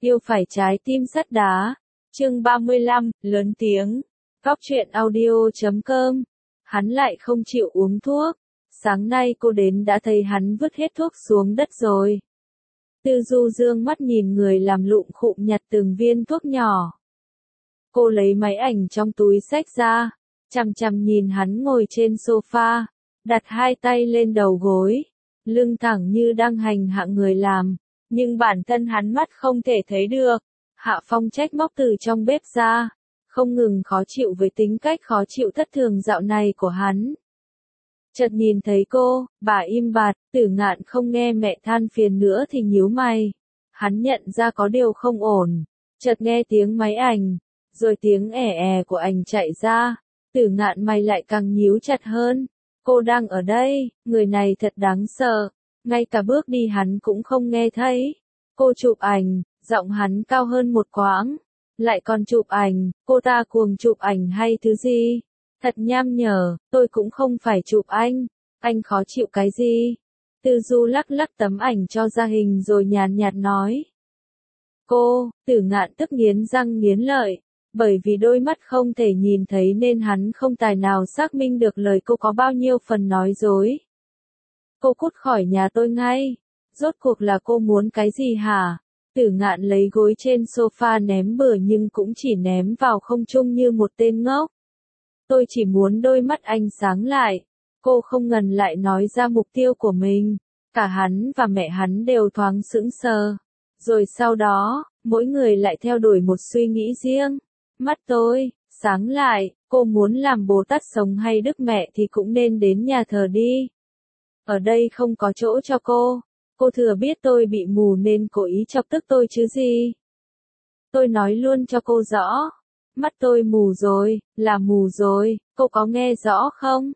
Yêu phải trái tim sắt đá. Chương 35, lớn tiếng. Góc truyện audio.com. Hắn lại không chịu uống thuốc. Sáng nay cô đến đã thấy hắn vứt hết thuốc xuống đất rồi. Tư Du dương mắt nhìn người làm lụm khụm nhặt từng viên thuốc nhỏ. Cô lấy máy ảnh trong túi xách ra, chằm chằm nhìn hắn ngồi trên sofa, đặt hai tay lên đầu gối, lưng thẳng như đang hành hạ người làm, nhưng bản thân hắn mắt không thể thấy được. Hạ Phong trách móc từ trong bếp ra, không ngừng khó chịu với tính cách khó chịu thất thường dạo này của hắn. Chợt nhìn thấy cô, bà im bặt, Tử Ngạn không nghe mẹ than phiền nữa thì nhíu mày. Hắn nhận ra có điều không ổn, chợt nghe tiếng máy ảnh, rồi tiếng của ảnh chạy ra. Tử Ngạn mày lại càng nhíu chặt hơn. Cô đang ở đây, người này thật đáng sợ, ngay cả bước đi hắn cũng không nghe thấy. Cô chụp ảnh, giọng hắn cao hơn một quãng. Lại còn chụp ảnh, cô ta cuồng chụp ảnh hay thứ gì? Thật nham nhở, tôi cũng không phải chụp anh khó chịu cái gì? Tư Du lắc lắc tấm ảnh cho ra hình rồi nhàn nhạt nói. Tử Ngạn tức nghiến răng nghiến lợi, bởi vì đôi mắt không thể nhìn thấy nên hắn không tài nào xác minh được lời cô có bao nhiêu phần nói dối. Cô cút khỏi nhà tôi ngay, rốt cuộc là cô muốn cái gì hả? Tử Ngạn lấy gối trên sofa ném bừa nhưng cũng chỉ ném vào không trung như một tên ngốc. Tôi chỉ muốn đôi mắt anh sáng lại. Cô không ngần lại nói ra mục tiêu của mình. Cả hắn và mẹ hắn đều thoáng sững sờ. Rồi sau đó, mỗi người lại theo đuổi một suy nghĩ riêng. Mắt tôi, sáng lại, cô muốn làm Bồ Tát sống hay Đức Mẹ thì cũng nên đến nhà thờ đi. Ở đây không có chỗ cho cô. Cô thừa biết tôi bị mù nên cố ý chọc tức tôi chứ gì. Tôi nói luôn cho cô rõ. Mắt tôi mù rồi, là mù rồi, cô có nghe rõ không?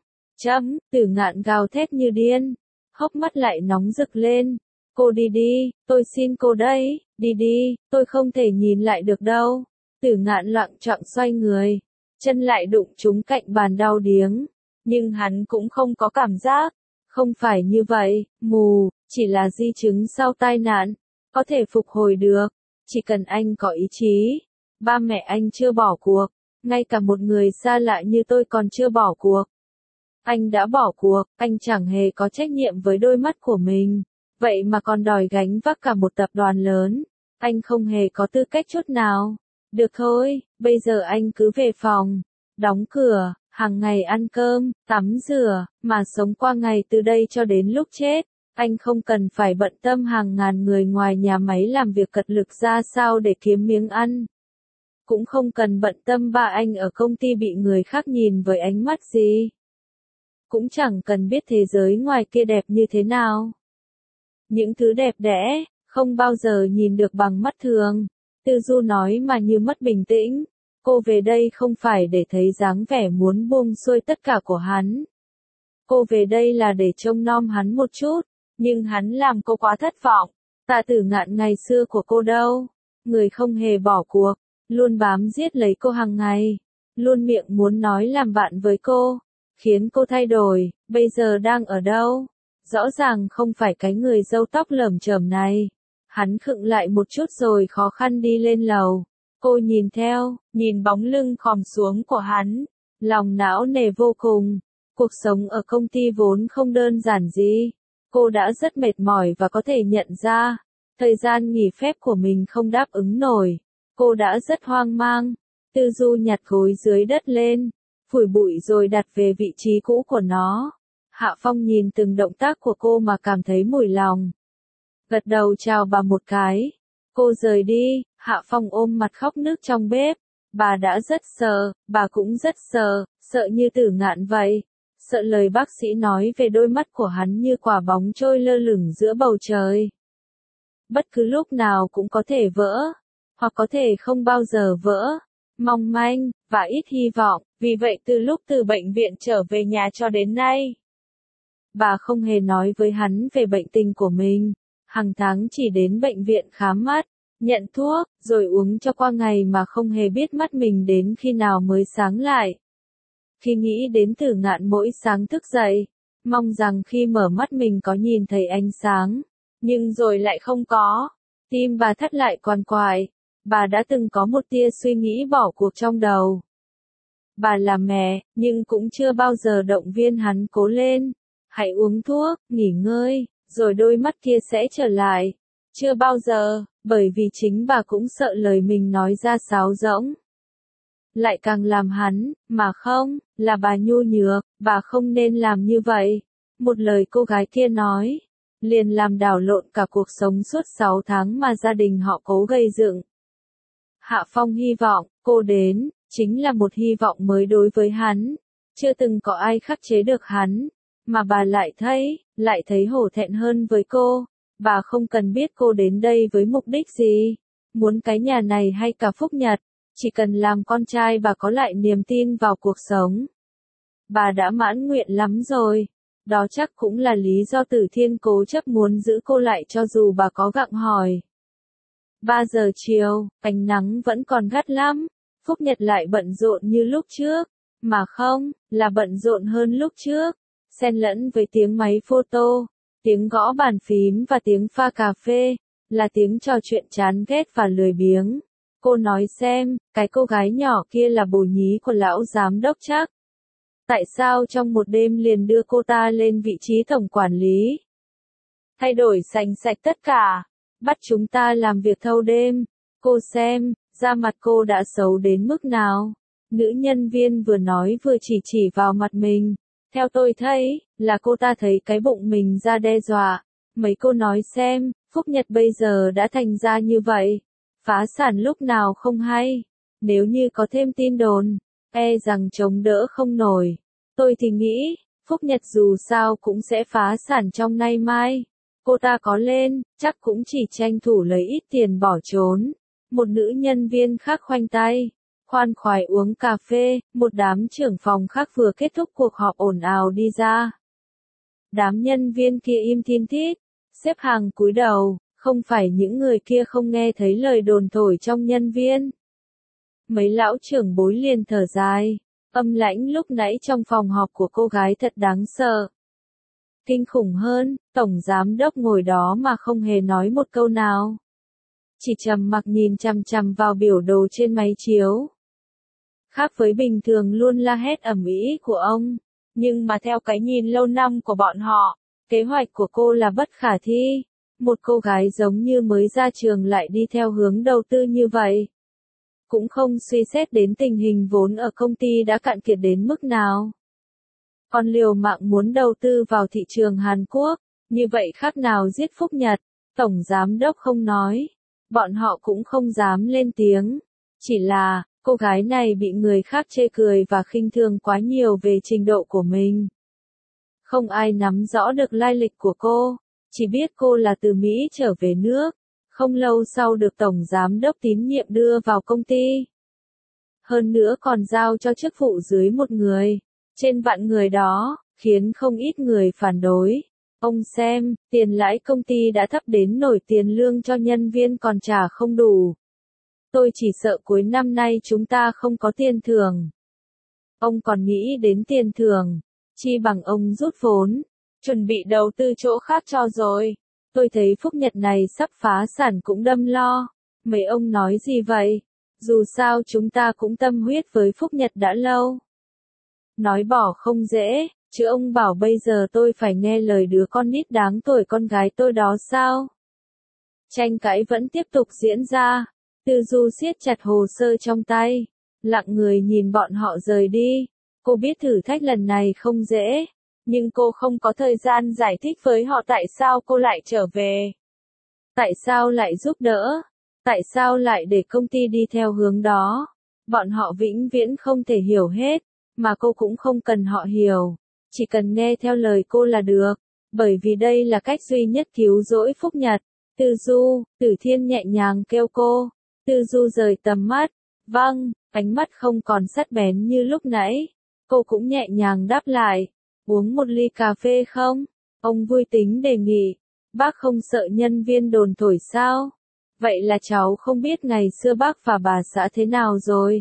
Tử Ngạn gào thét như điên, hốc mắt lại nóng rực lên. Cô đi đi, tôi xin cô đấy, đi đi, tôi không thể nhìn lại được đâu. Tử Ngạn loạng choạng xoay người, chân lại đụng trúng cạnh bàn đau điếng, nhưng hắn cũng không có cảm giác. Không phải như vậy, mù, chỉ là di chứng sau tai nạn, có thể phục hồi được, chỉ cần anh có ý chí. Ba mẹ anh chưa bỏ cuộc, ngay cả một người xa lạ như tôi còn chưa bỏ cuộc. Anh đã bỏ cuộc, anh chẳng hề có trách nhiệm với đôi mắt của mình, vậy mà còn đòi gánh vác cả một tập đoàn lớn. Anh không hề có tư cách chút nào. Được thôi, bây giờ anh cứ về phòng, đóng cửa, hàng ngày ăn cơm, tắm rửa, mà sống qua ngày từ đây cho đến lúc chết. Anh không cần phải bận tâm hàng ngàn người ngoài nhà máy làm việc cật lực ra sao để kiếm miếng ăn. Cũng không cần bận tâm ba anh ở công ty bị người khác nhìn với ánh mắt gì. Cũng chẳng cần biết thế giới ngoài kia đẹp như thế nào. Những thứ đẹp đẽ, không bao giờ nhìn được bằng mắt thường. Tư Du nói mà như mất bình tĩnh. Cô về đây không phải để thấy dáng vẻ muốn buông xuôi tất cả của hắn. Cô về đây là để trông nom hắn một chút, nhưng hắn làm cô quá thất vọng. Tạ Tử Ngạn ngày xưa của cô đâu? Người không hề bỏ cuộc, luôn bám giết lấy cô hàng ngày, luôn miệng muốn nói làm bạn với cô, khiến cô thay đổi, bây giờ đang ở đâu? Rõ ràng không phải cái người râu tóc lởm chởm này. Hắn khựng lại một chút rồi khó khăn đi lên lầu. Cô nhìn theo, nhìn bóng lưng khòm xuống của hắn, lòng não nề vô cùng. Cuộc sống ở công ty vốn không đơn giản gì. Cô đã rất mệt mỏi và có thể nhận ra, thời gian nghỉ phép của mình không đáp ứng nổi. Cô đã rất hoang mang. Tư Du nhặt gối dưới đất lên, phủi bụi rồi đặt về vị trí cũ của nó. Hạ Phong nhìn từng động tác của cô mà cảm thấy mùi lòng. Gật đầu chào bà một cái. Cô rời đi, Hạ Phong ôm mặt khóc nức trong bếp. Bà đã rất sợ, bà cũng rất sợ, sợ như Tử Ngạn vậy. Sợ lời bác sĩ nói về đôi mắt của hắn như quả bóng trôi lơ lửng giữa bầu trời. Bất cứ lúc nào cũng có thể vỡ, hoặc có thể không bao giờ vỡ. Mong manh, và ít hy vọng, vì vậy từ lúc từ bệnh viện trở về nhà cho đến nay. Bà không hề nói với hắn về bệnh tình của mình, hàng tháng chỉ đến bệnh viện khám mắt, nhận thuốc, rồi uống cho qua ngày mà không hề biết mắt mình đến khi nào mới sáng lại. Khi nghĩ đến Tử Ngạn mỗi sáng thức dậy, mong rằng khi mở mắt mình có nhìn thấy ánh sáng, nhưng rồi lại không có. Tim bà thắt lại quằn quại. Bà đã từng có một tia suy nghĩ bỏ cuộc trong đầu. Bà là mẹ, nhưng cũng chưa bao giờ động viên hắn cố lên. Hãy uống thuốc, nghỉ ngơi, rồi đôi mắt kia sẽ trở lại. Chưa bao giờ, bởi vì chính bà cũng sợ lời mình nói ra sáo rỗng. Lại càng làm hắn, mà không, là bà nhu nhược, bà không nên làm như vậy. Một lời cô gái kia nói, liền làm đảo lộn cả cuộc sống suốt 6 tháng mà gia đình họ cố gây dựng. Hạ Phong hy vọng, cô đến, chính là một hy vọng mới đối với hắn. Chưa từng có ai khắc chế được hắn. Mà bà lại thấy hổ thẹn hơn với cô. Bà không cần biết cô đến đây với mục đích gì. Muốn cái nhà này hay cả Phúc Nhật. Chỉ cần làm con trai bà có lại niềm tin vào cuộc sống. Bà đã mãn nguyện lắm rồi. Đó chắc cũng là lý do Tử Thiên cố chấp muốn giữ cô lại cho dù bà có gặng hỏi. 3 giờ chiều, ánh nắng vẫn còn gắt lắm. Phúc Nhật lại bận rộn như lúc trước. Mà không, là bận rộn hơn lúc trước. Xen lẫn với tiếng máy photo, tiếng gõ bàn phím và tiếng pha cà phê, là tiếng trò chuyện chán ghét và lười biếng. Cô nói xem, cái cô gái nhỏ kia là bồ nhí của lão giám đốc chắc. Tại sao trong một đêm liền đưa cô ta lên vị trí tổng quản lý? Thay đổi sành sạch tất cả, bắt chúng ta làm việc thâu đêm. Cô xem, da mặt cô đã xấu đến mức nào. Nữ nhân viên vừa nói vừa chỉ vào mặt mình. Theo tôi thấy, là cô ta thấy cái bụng mình ra đe dọa. Mấy cô nói xem, Phúc Nhật bây giờ đã thành ra như vậy. Phá sản lúc nào không hay. Nếu như có thêm tin đồn, e rằng chống đỡ không nổi. Tôi thì nghĩ, Phúc Nhật dù sao cũng sẽ phá sản trong nay mai. Cô ta có lên, chắc cũng chỉ tranh thủ lấy ít tiền bỏ trốn. Một nữ nhân viên khác khoanh tay. Khoan khoái uống cà phê, một đám trưởng phòng khác vừa kết thúc cuộc họp ồn ào đi ra. Đám nhân viên kia im thin thít, xếp hàng cúi đầu, không phải những người kia không nghe thấy lời đồn thổi trong nhân viên. Mấy lão trưởng bối liền thở dài, âm lãnh lúc nãy trong phòng họp của cô gái thật đáng sợ. Kinh khủng hơn, tổng giám đốc ngồi đó mà không hề nói một câu nào. Chỉ trầm mặc nhìn chằm chằm vào biểu đồ trên máy chiếu. Khác với bình thường luôn la hét ầm ĩ của ông, nhưng mà theo cái nhìn lâu năm của bọn họ, kế hoạch của cô là bất khả thi. Một cô gái giống như mới ra trường lại đi theo hướng đầu tư như vậy. Cũng không suy xét đến tình hình vốn ở công ty đã cạn kiệt đến mức nào. Còn liều mạng muốn đầu tư vào thị trường Hàn Quốc, như vậy khác nào giết Phúc Nhật. Tổng giám đốc không nói, bọn họ cũng không dám lên tiếng. Chỉ là, cô gái này bị người khác chê cười và khinh thường quá nhiều về trình độ của mình. Không ai nắm rõ được lai lịch của cô, chỉ biết cô là từ Mỹ trở về nước, không lâu sau được Tổng Giám đốc tín nhiệm đưa vào công ty. Hơn nữa còn giao cho chức vụ dưới một người, trên vạn người đó, khiến không ít người phản đối. Ông xem, tiền lãi công ty đã thấp đến nổi tiền lương cho nhân viên còn trả không đủ. Tôi chỉ sợ cuối năm nay chúng ta không có tiền thưởng. Ông còn nghĩ đến tiền thưởng, chi bằng ông rút vốn, chuẩn bị đầu tư chỗ khác cho rồi. Tôi thấy Phúc Nhật này sắp phá sản cũng đâm lo. Mấy ông nói gì vậy? Dù sao chúng ta cũng tâm huyết với Phúc Nhật đã lâu. Nói bỏ không dễ, chứ ông bảo bây giờ tôi phải nghe lời đứa con nít đáng tuổi con gái tôi đó sao? Tranh cãi vẫn tiếp tục diễn ra. Tư Du siết chặt hồ sơ trong tay, lặng người nhìn bọn họ rời đi. Cô biết thử thách lần này không dễ, nhưng cô không có thời gian giải thích với họ tại sao cô lại trở về. Tại sao lại giúp đỡ? Tại sao lại để công ty đi theo hướng đó? Bọn họ vĩnh viễn không thể hiểu hết, mà cô cũng không cần họ hiểu. Chỉ cần nghe theo lời cô là được, bởi vì đây là cách duy nhất cứu rỗi Phúc Nhật. Tư Du, Tử Thiên nhẹ nhàng kêu cô. Tư Du rời tầm mắt. Vâng, ánh mắt không còn sắc bén như lúc nãy. Cô cũng nhẹ nhàng đáp lại. Uống một ly cà phê không? Ông vui tính đề nghị. Bác không sợ nhân viên đồn thổi sao? Vậy là cháu không biết ngày xưa bác và bà xã thế nào rồi.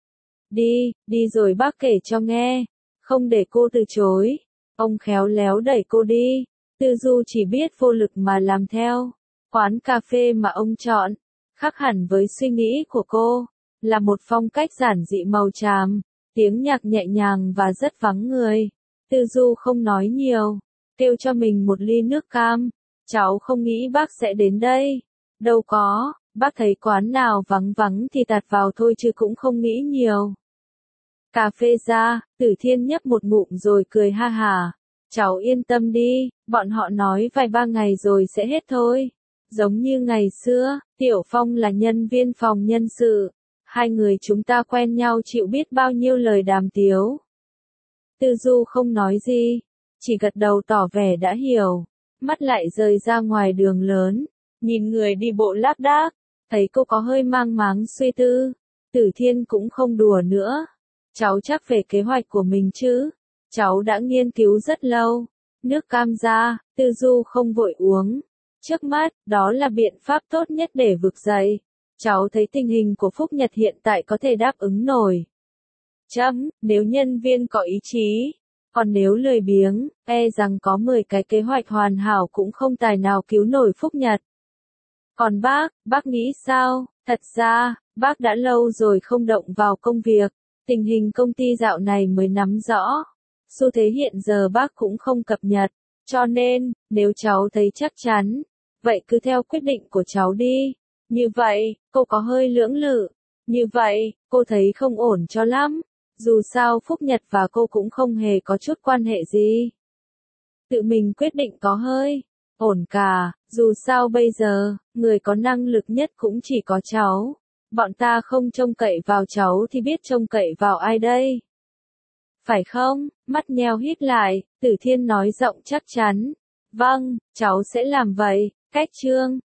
Đi rồi bác kể cho nghe. Không để cô từ chối. Ông khéo léo đẩy cô đi. Tư Du chỉ biết vô lực mà làm theo. Quán cà phê mà ông chọn, khác hẳn với suy nghĩ của cô, là một phong cách giản dị màu tràm, tiếng nhạc nhẹ nhàng và rất vắng người. Tư Du không nói nhiều, kêu cho mình một ly nước cam. Cháu không nghĩ bác sẽ đến đây. Đâu có, bác thấy quán nào vắng vắng thì tạt vào thôi chứ cũng không nghĩ nhiều. Cà phê ra, Tử Thiên nhấp một ngụm rồi cười ha hả. Cháu yên tâm đi, bọn họ nói vài ba ngày rồi sẽ hết thôi. Giống như ngày xưa, Tiểu Phong là nhân viên phòng nhân sự. Hai người chúng ta quen nhau chịu biết bao nhiêu lời đàm tiếu. Tư Du không nói gì, chỉ gật đầu tỏ vẻ đã hiểu. Mắt lại rời ra ngoài đường lớn, nhìn người đi bộ lác đác, thấy cô có hơi mang máng suy tư. Tử Thiên cũng không đùa nữa. Cháu chắc về kế hoạch của mình chứ? Cháu đã nghiên cứu rất lâu. Nước cam ra, Tư Du không vội uống. Trước mắt, đó là biện pháp tốt nhất để vực dậy. Cháu thấy tình hình của Phúc Nhật hiện tại có thể đáp ứng nổi. Nếu nhân viên có ý chí, còn nếu lười biếng, e rằng có 10 cái kế hoạch hoàn hảo cũng không tài nào cứu nổi Phúc Nhật. Còn bác nghĩ sao? Thật ra, bác đã lâu rồi không động vào công việc, tình hình công ty dạo này mới nắm rõ. Xu thế hiện giờ bác cũng không cập nhật, cho nên, nếu cháu thấy chắc chắn, vậy cứ theo quyết định của cháu đi. Như vậy, cô có hơi lưỡng lự. Như vậy, cô thấy không ổn cho lắm. Dù sao Phúc Nhật và cô cũng không hề có chút quan hệ gì. Tự mình quyết định có hơi ổn cả, dù sao bây giờ, người có năng lực nhất cũng chỉ có cháu. Bọn ta không trông cậy vào cháu thì biết trông cậy vào ai đây? Phải không? Mắt nheo hít lại, Tử Thiên nói giọng chắc chắn. Vâng, cháu sẽ làm vậy. Cách chương